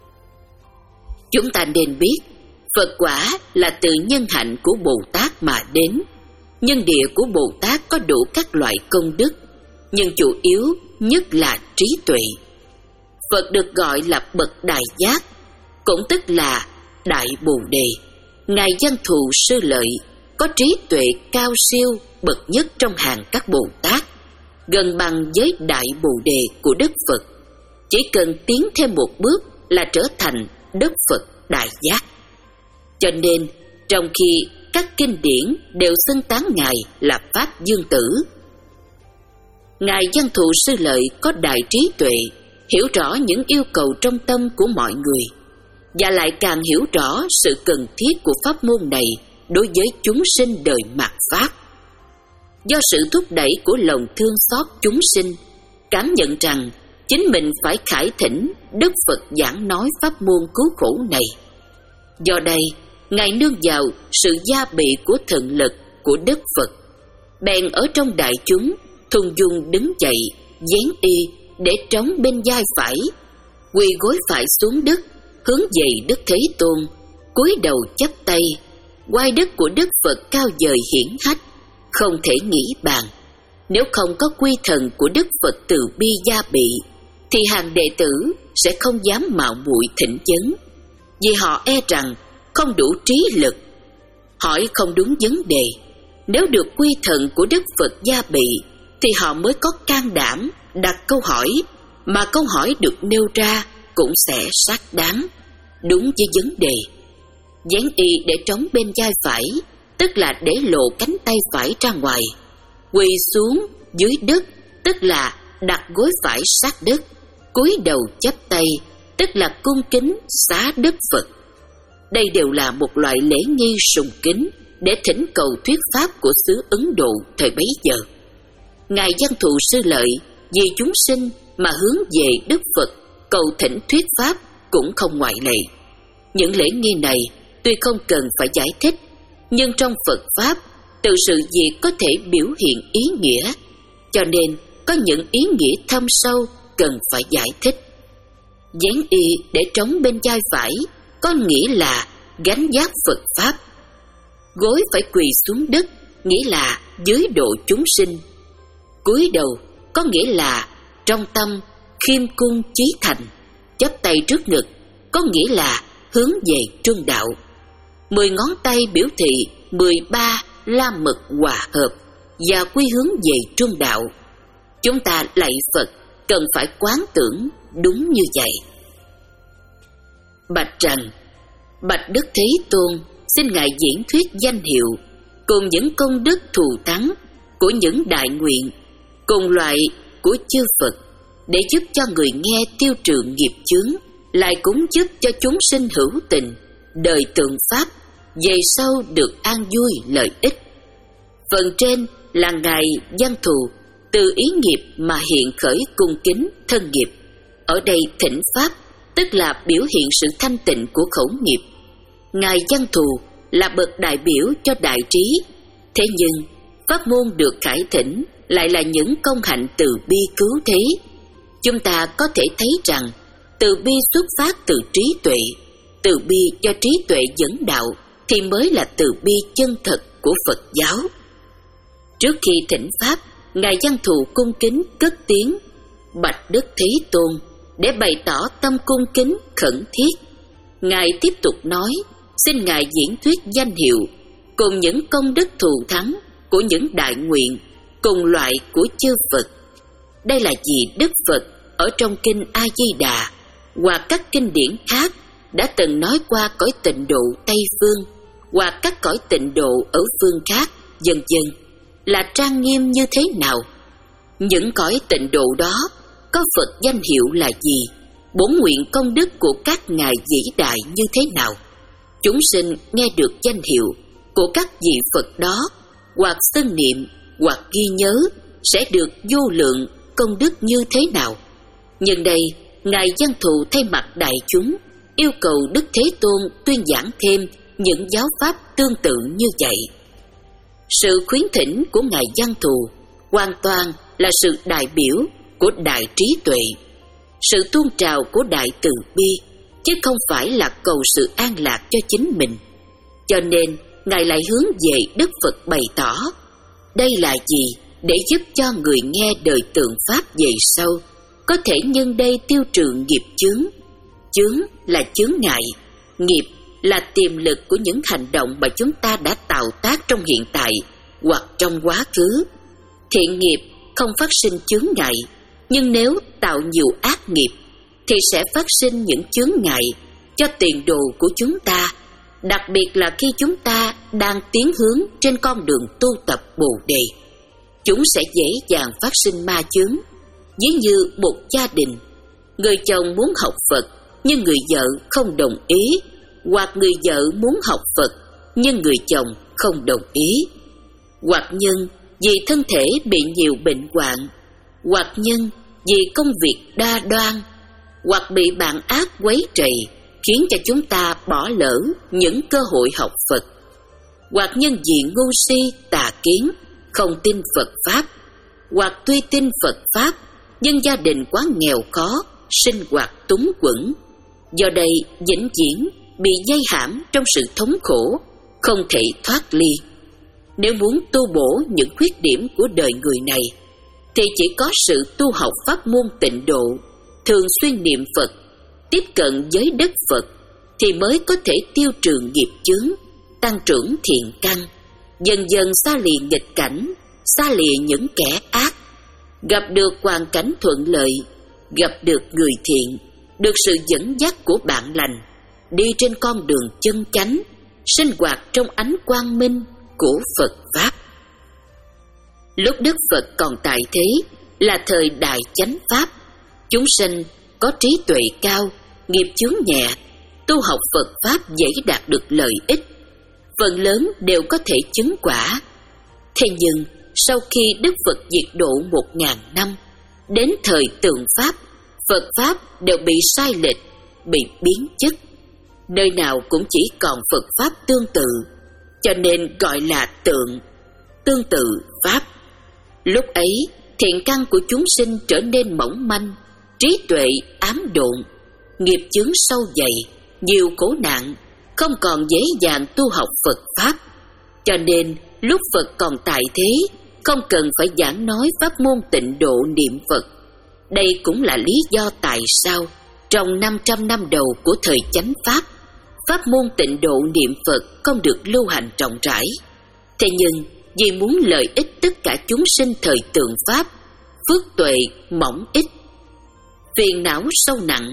Chúng ta nên biết, Phật quả là từ nhân hạnh của Bồ Tát mà đến. Nhân địa của Bồ Tát có đủ các loại công đức, nhưng chủ yếu nhất là trí tuệ. Phật được gọi là bậc đại giác, cũng tức là Đại Bồ Đề. Ngài Văn Thù Sư Lợi có trí tuệ cao siêu bậc nhất trong hàng các Bồ Tát, gần bằng với Đại Bồ Đề của Đức Phật. Chỉ cần tiến thêm một bước là trở thành Đức Phật Đại Giác. Cho nên, trong khi các kinh điển đều xưng tán Ngài là Pháp Dương Tử, Ngài Văn Thù Sư Lợi có đại trí tuệ, hiểu rõ những yêu cầu trong tâm của mọi người, và lại càng hiểu rõ sự cần thiết của pháp môn này đối với chúng sinh đời mạt Pháp. Do sự thúc đẩy của lòng thương xót chúng sinh, cảm nhận rằng chính mình phải khải thỉnh Đức Phật giảng nói pháp môn cứu khổ này. Do đây, Ngài nương vào sự gia bị của thần lực của Đức Phật, bèn ở trong đại chúng thùng dung đứng dậy, dán y để trống bên vai phải, quỳ gối phải xuống đất, hướng về Đức Thế Tôn, cúi đầu chắp tay. Oai đức của Đức Phật cao vời hiển hách, không thể nghĩ bàn. Nếu không có quy thần của Đức Phật từ bi gia bị, thì hàng đệ tử sẽ không dám mạo muội thỉnh vấn, vì họ e rằng không đủ trí lực, hỏi không đúng vấn đề. Nếu được quy thần của Đức Phật gia bị, thì họ mới có can đảm đặt câu hỏi, mà câu hỏi được nêu ra cũng sẽ xác đáng, đúng với vấn đề. Dán y để trống bên vai phải, tức là để lộ cánh tay phải ra ngoài. Quỳ xuống dưới đất, tức là đặt gối phải sát đất. Cúi đầu chắp tay, tức là cung kính xá đất Phật. Đây đều là một loại lễ nghi sùng kính để thỉnh cầu thuyết pháp của xứ Ấn Độ thời bấy giờ. Ngài Văn Thù Sư Lợi vì chúng sinh mà hướng về Đức Phật cầu thỉnh thuyết pháp cũng không ngoại lệ. Những lễ nghi này tuy không cần phải giải thích, nhưng trong Phật Pháp, từ sự việc có thể biểu hiện ý nghĩa, cho nên có những ý nghĩa thâm sâu cần phải giải thích. Dán y để trống bên vai phải có nghĩa là gánh vác Phật Pháp. Gối phải quỳ xuống đất, nghĩa là dưới độ chúng sinh. Cúi đầu có nghĩa là trong tâm khiêm cung chí thành. Chắp tay trước ngực có nghĩa là hướng về trung đạo. Mười ngón tay biểu thị mười ba la mật hòa hợp và quy hướng về trung đạo. Chúng ta lạy Phật cần phải quán tưởng đúng như vậy. bạch rằng: Bạch Đức Thế Tôn, xin Ngài diễn thuyết danh hiệu cùng những công đức thù thắng của những đại nguyện cùng loại của chư Phật, để giúp cho người nghe tiêu trừ nghiệp chướng, lại cũng giúp cho chúng sinh hữu tình đời tượng pháp về sau được an vui lợi ích. Phần trên là Ngài Văn Thù từ ý nghiệp mà hiện khởi cung kính thân nghiệp. Ở đây thỉnh pháp tức là biểu hiện sự thanh tịnh của khẩu nghiệp. Ngài Văn Thù là bậc đại biểu cho đại trí, thế nhưng pháp môn được khải thỉnh lại là những công hạnh từ bi cứu thế. Chúng ta có thể thấy rằng từ bi xuất phát từ trí tuệ, từ bi do trí tuệ dẫn đạo thì mới là từ bi chân thật của Phật giáo. Trước khi thỉnh pháp, Ngài Văn Thù cung kính cất tiếng: Bạch Đức Thế Tôn, để bày tỏ tâm cung kính khẩn thiết. Ngài tiếp tục nói: Xin Ngài diễn thuyết danh hiệu cùng những công đức thù thắng của những đại nguyện cùng loại của chư Phật. Đây là vì Đức Phật ở trong kinh A Di Đà hoặc các kinh điển khác đã từng nói qua cõi tịnh độ Tây phương hoặc các cõi tịnh độ ở phương khác, vân vân, là trang nghiêm như thế nào. Những cõi tịnh độ đó có Phật danh hiệu là gì, bổn nguyện công đức của các ngài vĩ đại như thế nào. Chúng sinh nghe được danh hiệu của các vị Phật đó, hoặc xưng niệm hoặc ghi nhớ, sẽ được vô lượng công đức như thế nào. Nhưng đây, Ngài Văn Thù thay mặt đại chúng yêu cầu Đức Thế Tôn tuyên giảng thêm những giáo pháp tương tự như vậy. Sự khuyến thỉnh của Ngài Văn Thù hoàn toàn là sự đại biểu của đại trí tuệ, sự tuôn trào của đại từ bi, chứ không phải là cầu sự an lạc cho chính mình. Cho nên Ngài lại hướng về Đức Phật bày tỏ đây là gì, để giúp cho người nghe đời tượng pháp về sau có thể nhân đây tiêu trừ nghiệp chướng. Chướng là chướng ngại, nghiệp là tiềm lực của những hành động mà chúng ta đã tạo tác trong hiện tại hoặc trong quá khứ. Thiện nghiệp không phát sinh chướng ngại, nhưng nếu tạo nhiều ác nghiệp thì sẽ phát sinh những chướng ngại cho tiền đồ của chúng ta, đặc biệt là khi chúng ta đang tiến hướng trên con đường tu tập Bồ Đề. Chúng sẽ dễ dàng phát sinh ma chướng. Ví như một gia đình, người chồng muốn học Phật nhưng người vợ không đồng ý, hoặc người vợ muốn học Phật nhưng người chồng không đồng ý, hoặc nhân vì thân thể bị nhiều bệnh hoạn, hoặc nhân vì công việc đa đoan, hoặc bị bạn ác quấy rầy khiến cho chúng ta bỏ lỡ những cơ hội học Phật, hoặc nhân vì ngu si tà kiến không tin Phật Pháp, hoặc tuy tin Phật Pháp nhưng gia đình quá nghèo khó, sinh hoạt túng quẫn, do đây vĩnh viễn bị dây hãm trong sự thống khổ, không thể thoát ly. Nếu muốn tu bổ những khuyết điểm của đời người này thì chỉ có sự tu học pháp môn tịnh độ, thường xuyên niệm Phật, tiếp cận với đất Phật thì mới có thể tiêu trừ nghiệp chướng, tăng trưởng thiện căn, dần dần xa lìa nghịch cảnh, xa lìa những kẻ ác, gặp được hoàn cảnh thuận lợi, gặp được người thiện, được sự dẫn dắt của bạn lành, đi trên con đường chân chánh, sinh hoạt trong ánh quang minh của Phật Pháp. Lúc Đức Phật còn tại thế là thời đại chánh Pháp, chúng sinh có trí tuệ cao, nghiệp chướng nhẹ, tu học Phật Pháp dễ đạt được lợi ích, phần lớn đều có thể chứng quả. Thế nhưng sau khi Đức Phật diệt độ một ngàn năm, đến thời tượng Pháp, Phật Pháp đều bị sai lệch, bị biến chất, nơi nào cũng chỉ còn Phật Pháp tương tự, cho nên gọi là tượng, tương tự Pháp. Lúc ấy, thiện căn của chúng sinh trở nên mỏng manh, trí tuệ ám độn, nghiệp chướng sâu dày, nhiều khổ nạn, không còn dễ dàng tu học Phật Pháp. Cho nên, lúc Phật còn tại thế, không cần phải giảng nói pháp môn tịnh độ niệm Phật. Đây cũng là lý do tại sao, trong năm trăm năm đầu của thời chánh Pháp, pháp môn tịnh độ niệm Phật không được lưu hành rộng rãi. Thế nhưng, vì muốn lợi ích tất cả chúng sinh thời tượng Pháp, phước tuệ mỏng ít, phiền não sâu nặng,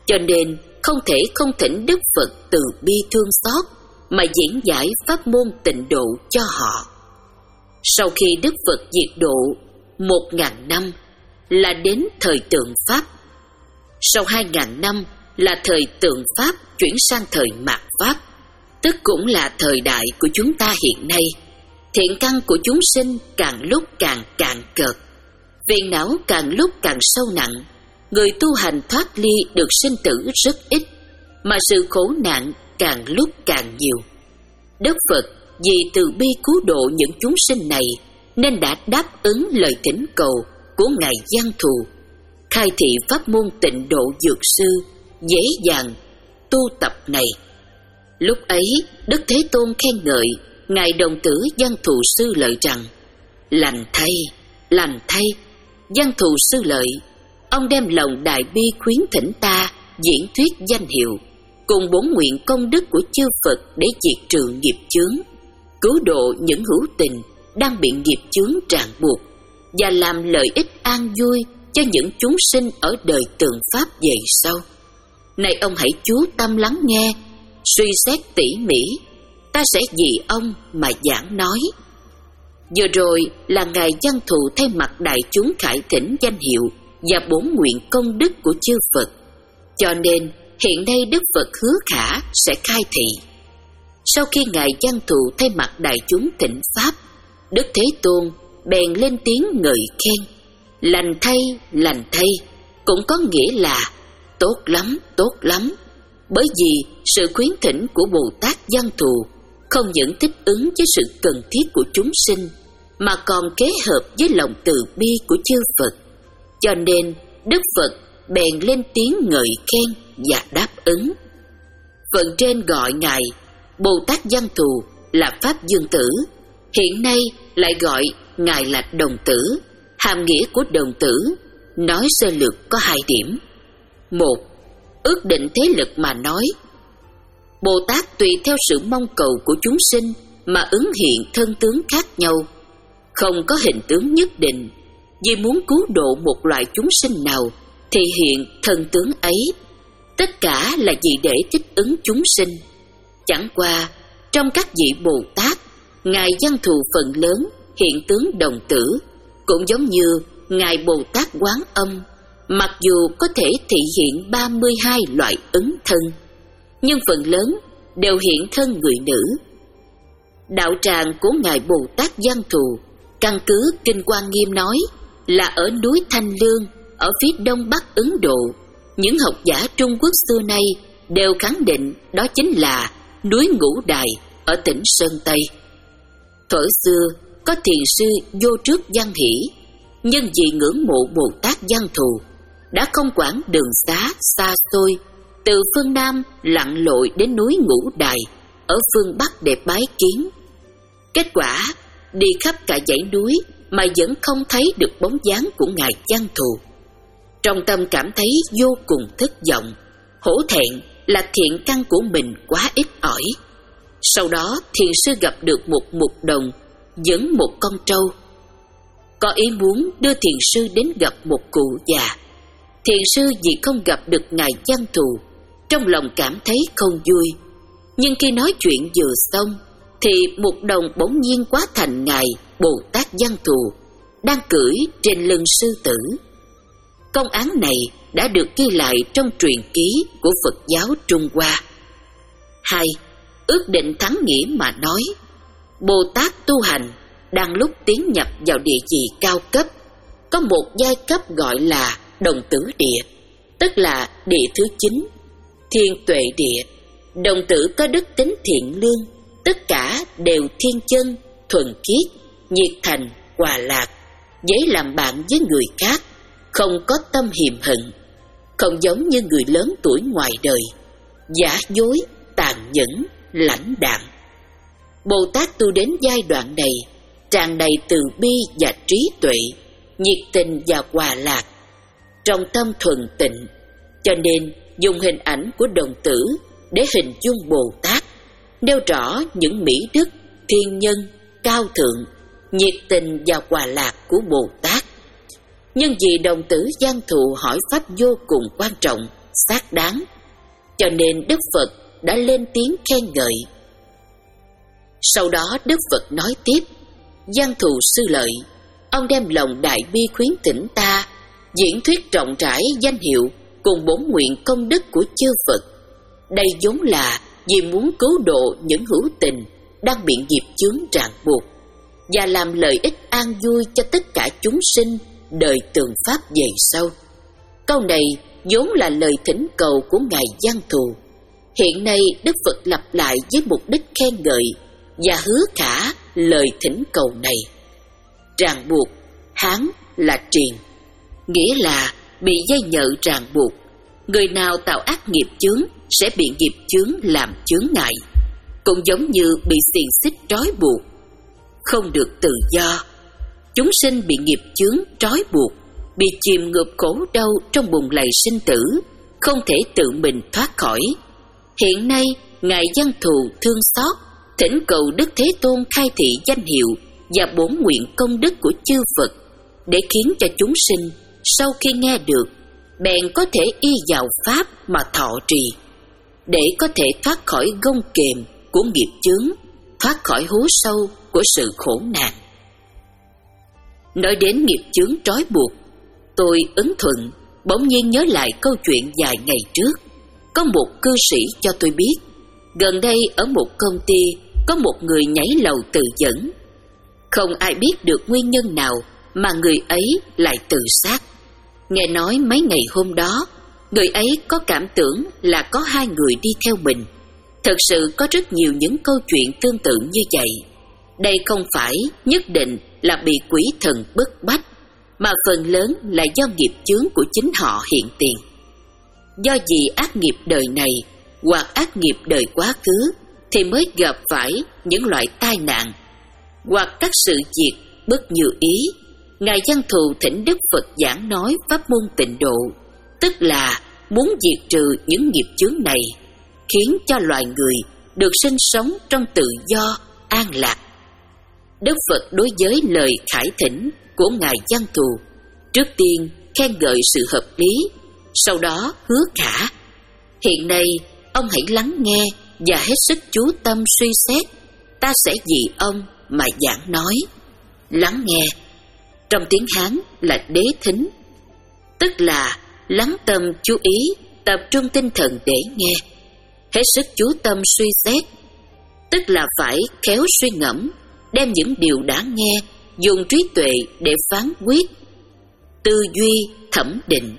cho nên không thể không thỉnh Đức Phật từ bi thương xót mà diễn giải pháp môn tịnh độ cho họ. Sau khi Đức Phật diệt độ một ngàn năm là đến thời tượng Pháp. Sau hai ngàn năm là thời tượng Pháp chuyển sang thời mạt Pháp, tức cũng là thời đại của chúng ta hiện nay. Thiện căn của chúng sinh càng lúc càng cạn cợt, phiền não càng lúc càng sâu nặng. Người tu hành thoát ly được sinh tử rất ít, mà sự khổ nạn càng lúc càng nhiều. Đức Phật vì từ bi cứu độ những chúng sinh này nên đã đáp ứng lời thỉnh cầu của Ngài Văn Thù, khai thị pháp môn tịnh độ dược sư dễ dàng tu tập này. Lúc ấy Đức Thế Tôn khen ngợi Ngài đồng tử Văn Thù Sư Lợi rằng: lành thay, lành thay, Văn Thù Sư Lợi, ông đem lòng đại bi khuyến thỉnh ta diễn thuyết danh hiệu cùng bốn nguyện công đức của chư Phật để diệt trừ nghiệp chướng, cứu độ những hữu tình đang bị nghiệp chướng ràng buộc, và làm lợi ích an vui cho những chúng sinh ở đời tượng Pháp về sau. Này ông hãy chú tâm lắng nghe, suy xét tỉ mỉ, ta sẽ vì ông mà giảng nói. Vừa rồi là Ngài Văn Thù thay mặt đại chúng khải thỉnh danh hiệu và bốn nguyện công đức của chư Phật, cho nên hiện nay Đức Phật hứa khả sẽ khai thị. Sau khi Ngài Văn Thù thay mặt đại chúng thỉnh Pháp, Đức Thế Tôn bèn lên tiếng ngợi khen: lành thay, lành thay, cũng có nghĩa là tốt lắm, tốt lắm. Bởi vì sự khuyến thỉnh của Bồ Tát Văn Thù không những thích ứng với sự cần thiết của chúng sinh, mà còn kế hợp với lòng từ bi của chư Phật. Cho nên Đức Phật bèn lên tiếng ngợi khen và đáp ứng. Phần trên gọi Ngài Bồ Tát Văn Thù là Pháp Dương Tử, hiện nay lại gọi Ngài là Đồng Tử. Hàm nghĩa của Đồng Tử nói sơ lược có hai điểm. Một, ước định thế lực mà nói. Bồ Tát tùy theo sự mong cầu của chúng sinh mà ứng hiện thân tướng khác nhau, không có hình tướng nhất định. Vì muốn cứu độ một loại chúng sinh nào thì hiện thân tướng ấy, tất cả là vì để thích ứng chúng sinh. Chẳng qua trong các vị Bồ Tát, Ngài Văn Thù phần lớn hiện tướng Đồng Tử, cũng giống như Ngài Bồ Tát Quán Âm, mặc dù có thể thị hiện ba mươi hai loại ứng thân, nhưng phần lớn đều hiện thân người nữ. Đạo tràng của Ngài Bồ Tát Văn Thù căn cứ Kinh Quan Nghiêm nói là ở núi Thanh Lương ở phía đông bắc Ấn Độ. Những học giả Trung Quốc xưa nay đều khẳng định đó chính là núi Ngũ Đài ở tỉnh Sơn Tây. Thuở xưa có thiền sư Vô Trước Văn Hỷ, nhân vì ngưỡng mộ Bồ Tát Văn Thù, đã không quản đường xá xa xôi, từ phương Nam lặn lội đến núi Ngũ Đài ở phương Bắc để bái kiến. Kết quả đi khắp cả dãy núi mà vẫn không thấy được bóng dáng của Ngài Văn Thù. Trong tâm cảm thấy vô cùng thất vọng, hổ thẹn là thiện căn của mình quá ít ỏi. Sau đó thiền sư gặp được một mục đồng dẫn một con trâu, có ý muốn đưa thiền sư đến gặp một cụ già. Thiền sư vì không gặp được Ngài Văn Thù, trong lòng cảm thấy không vui. Nhưng khi nói chuyện vừa xong thì mục đồng bỗng nhiên hóa thành Ngài Bồ Tát Văn Thù đang cưỡi trên lưng sư tử. Công án này đã được ghi lại trong truyền ký của Phật giáo Trung Hoa. Hai, ước định thắng nghĩa mà nói. Bồ Tát tu hành đang lúc tiến nhập vào địa vị cao cấp, có một giai cấp gọi là Đồng Tử Địa, tức là địa thứ chín, Thiên Tuệ Địa. Đồng tử có đức tính thiện lương, tất cả đều thiên chân, thuần khiết, nhiệt thành, hòa lạc, dễ làm bạn với người khác, không có tâm hiềm hận, không giống như người lớn tuổi ngoài đời, giả dối, tàn nhẫn, lãnh đạm. Bồ Tát tu đến giai đoạn này tràn đầy từ bi và trí tuệ, nhiệt tình và hòa lạc, trong tâm thuần tịnh, cho nên dùng hình ảnh của đồng tử để hình dung Bồ Tát, nêu rõ những mỹ đức, thiên nhân, cao thượng, nhiệt tình và hòa lạc của Bồ Tát. Nhưng vì đồng tử Văn Thù hỏi pháp vô cùng quan trọng, xác đáng. Cho nên Đức Phật đã lên tiếng khen ngợi. Sau đó Đức Phật nói tiếp: Văn Thù Sư Lợi, ông đem lòng đại bi khuyến thỉnh ta diễn thuyết rộng rãi danh hiệu cùng bổn nguyện công đức của chư Phật. Đây vốn là vì muốn cứu độ những hữu tình đang bị nghiệp chướng ràng buộc và làm lợi ích an vui cho tất cả chúng sinh đời tường pháp về sau. Câu này vốn là lời thỉnh cầu của Ngài Văn Thù. Hiện nay Đức Phật lặp lại với mục đích khen ngợi và hứa khả lời thỉnh cầu này. Ràng buộc, Hán là triền, nghĩa là bị dây nhợ ràng buộc. Người nào tạo ác nghiệp chướng sẽ bị nghiệp chướng làm chướng ngại, cũng giống như bị xiềng xích trói buộc, không được tự do. Chúng sinh bị nghiệp chướng trói buộc, bị chìm ngược khổ đau trong bùn lầy sinh tử, không thể tự mình thoát khỏi. Hiện nay Ngài Văn Thù thương xót, thỉnh cầu Đức Thế Tôn khai thị danh hiệu và bổn nguyện công đức của chư Phật, để khiến cho chúng sinh sau khi nghe được bèn có thể y vào pháp mà thọ trì, để có thể thoát khỏi gông kềm của nghiệp chướng, thoát khỏi hố sâu của sự khổ nạn. Nói đến nghiệp chướng trói buộc, tôi ấn thuận bỗng nhiên nhớ lại câu chuyện vài ngày trước. Có một cư sĩ cho tôi biết, gần đây ở một công ty có một người nhảy lầu tự dẫn. Không ai biết được nguyên nhân nào mà người ấy lại tự sát. Nghe nói mấy ngày hôm đó, người ấy có cảm tưởng là có hai người đi theo mình. Thật sự có rất nhiều những câu chuyện tương tự như vậy. Đây không phải nhất định là bị quỷ thần bức bách, mà phần lớn là do nghiệp chướng của chính họ hiện tiền. Do vì ác nghiệp đời này hoặc ác nghiệp đời quá khứ thì mới gặp phải những loại tai nạn hoặc các sự việc bất như ý. Ngài Văn Thù thỉnh Đức Phật giảng nói pháp môn tịnh độ, tức là muốn diệt trừ những nghiệp chướng này, khiến cho loài người được sinh sống trong tự do, an lạc. Đức Phật đối với lời khải thỉnh của Ngài Văn Thù, trước tiên khen ngợi sự hợp lý, sau đó hứa khả. Hiện nay ông hãy lắng nghe và hết sức chú tâm suy xét. Ta sẽ vì ông mà giảng nói. Lắng nghe trong tiếng Hán là đế thính, tức là lắng tâm chú ý, tập trung tinh thần để nghe. Hết sức chú tâm suy xét, tức là phải khéo suy ngẫm, đem những điều đã nghe dùng trí tuệ để phán quyết, tư duy, thẩm định.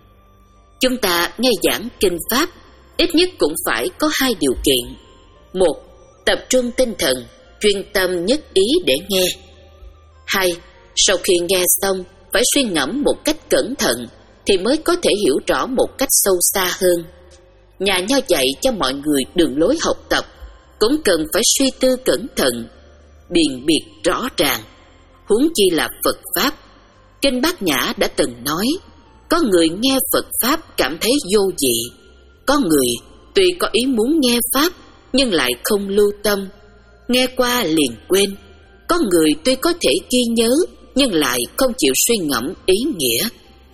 Chúng ta nghe giảng kinh pháp, ít nhất cũng phải có hai điều kiện. Một, tập trung tinh thần, chuyên tâm nhất ý để nghe. Hai, sau khi nghe xong, phải suy ngẫm một cách cẩn thận thì mới có thể hiểu rõ một cách sâu xa hơn. Nhà nho dạy cho mọi người đường lối học tập cũng cần phải suy tư cẩn thận, biện biệt rõ ràng, huống chi là Phật Pháp. Kinh Bát Nhã đã từng nói, có người nghe Phật Pháp cảm thấy vô vị, có người tuy có ý muốn nghe Pháp nhưng lại không lưu tâm, nghe qua liền quên, có người tuy có thể ghi nhớ nhưng lại không chịu suy ngẫm ý nghĩa.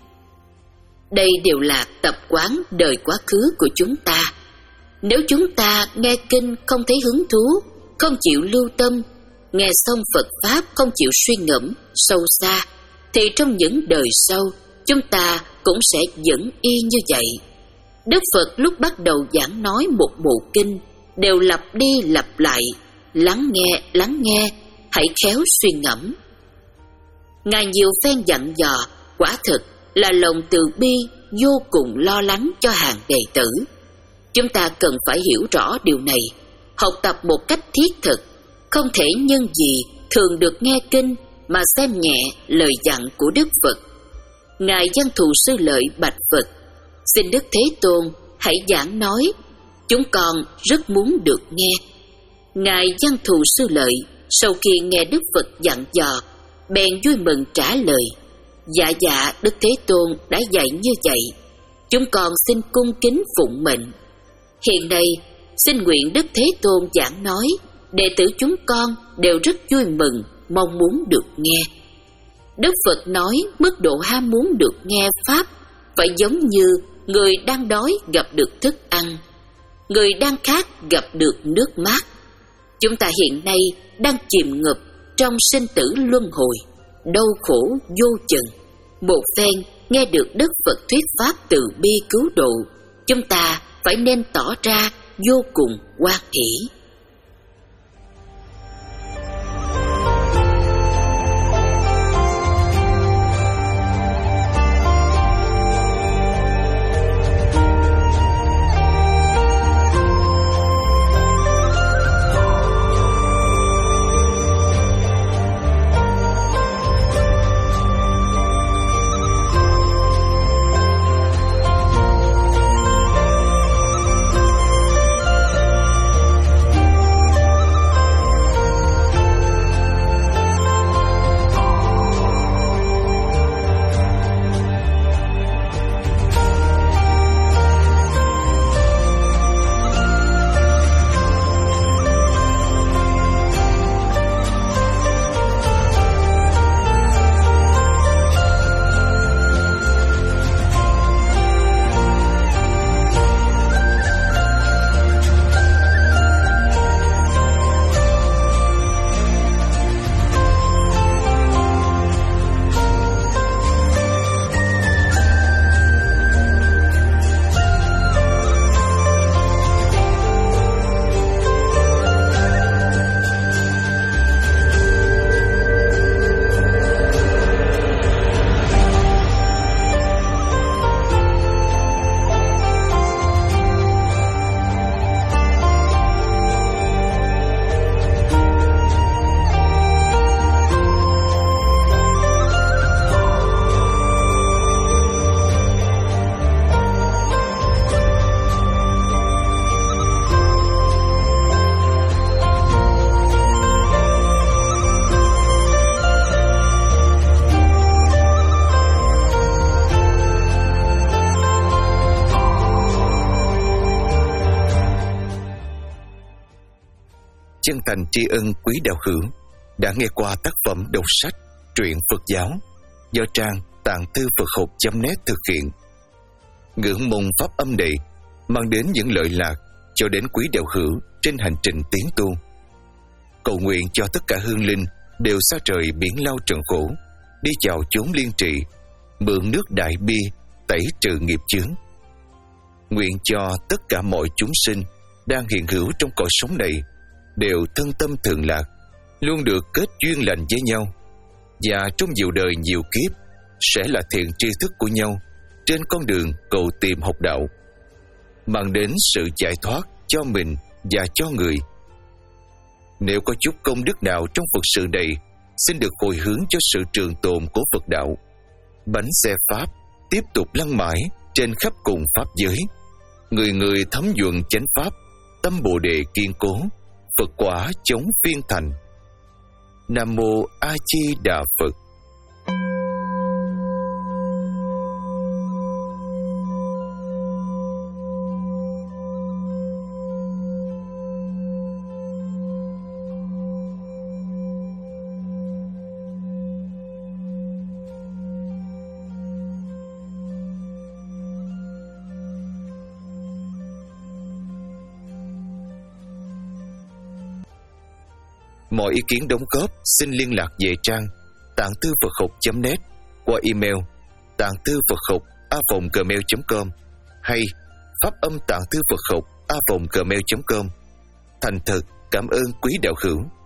Đây đều là tập quán đời quá khứ của chúng ta. Nếu chúng ta nghe kinh không thấy hứng thú, không chịu lưu tâm, nghe xong Phật Pháp không chịu suy ngẫm sâu xa, thì trong những đời sau chúng ta cũng sẽ vẫn y như vậy. Đức Phật lúc bắt đầu giảng nói một bộ kinh đều lặp đi lặp lại, lắng nghe, lắng nghe, hãy khéo suy ngẫm. Ngài nhiều phen dặn dò, quả thực là lòng từ bi vô cùng lo lắng cho hàng đệ tử. Chúng ta cần phải hiểu rõ điều này, học tập một cách thiết thực, không thể nhân gì thường được nghe kinh mà xem nhẹ lời dặn của Đức Phật. Ngài Văn Thù Sư Lợi bạch Phật, xin Đức Thế Tôn hãy giảng nói, chúng con rất muốn được nghe. Ngài Văn Thù Sư Lợi sau khi nghe Đức Phật dặn dò, bèn vui mừng trả lời, dạ dạ Đức Thế Tôn đã dạy như vậy, chúng con xin cung kính phụng mệnh. Hiện nay xin nguyện Đức Thế Tôn giảng nói, đệ tử chúng con đều rất vui mừng, mong muốn được nghe. Đức Phật nói mức độ ham muốn được nghe Pháp phải giống như người đang đói gặp được thức ăn, người đang khát gặp được nước mát. Chúng ta hiện nay đang chìm ngập trong sinh tử luân hồi, đau khổ vô chừng. Một phen nghe được Đức Phật thuyết pháp từ bi cứu độ, chúng ta phải nên tỏ ra vô cùng hoan hỷ.
Chân thành tri ân quý đạo hữu đã nghe qua tác phẩm đọc sách truyện Phật giáo do trang tạng thư Phật học chấm net thực hiện. Ngưỡng mong pháp âm này mang đến những lợi lạc cho đến quý đạo hữu trên hành trình tiến tu. Cầu nguyện cho tất cả hương linh đều xa trời biển lao trần khổ, đi vào chốn liên trị, mượn nước đại bi tẩy trừ nghiệp chướng. Nguyện cho tất cả mọi chúng sinh đang hiện hữu trong cõi sống này đều thân tâm thường lạc, luôn được kết duyên lành với nhau, và trong nhiều đời nhiều kiếp sẽ là thiện tri thức của nhau trên con đường cầu tìm học đạo, mang đến sự giải thoát cho mình và cho người. Nếu có chút công đức nào trong Phật sự này, xin được hồi hướng cho sự trường tồn của Phật đạo. Bánh xe Pháp tiếp tục lăn mãi trên khắp cùng Pháp giới, người người thấm nhuần chánh Pháp, tâm Bồ Đề kiên cố, Phật quả chống phiên thành. Nam Mô A Di Đà Phật. Mọi ý kiến đóng góp xin liên lạc về trang tạng thư Phật học chấm net qua email tạng thư Phật học a vòng gmail chấm com hay pháp âm tạng thư Phật học a vòng gmail chấm com. Thành thật cảm ơn quý đạo hữu.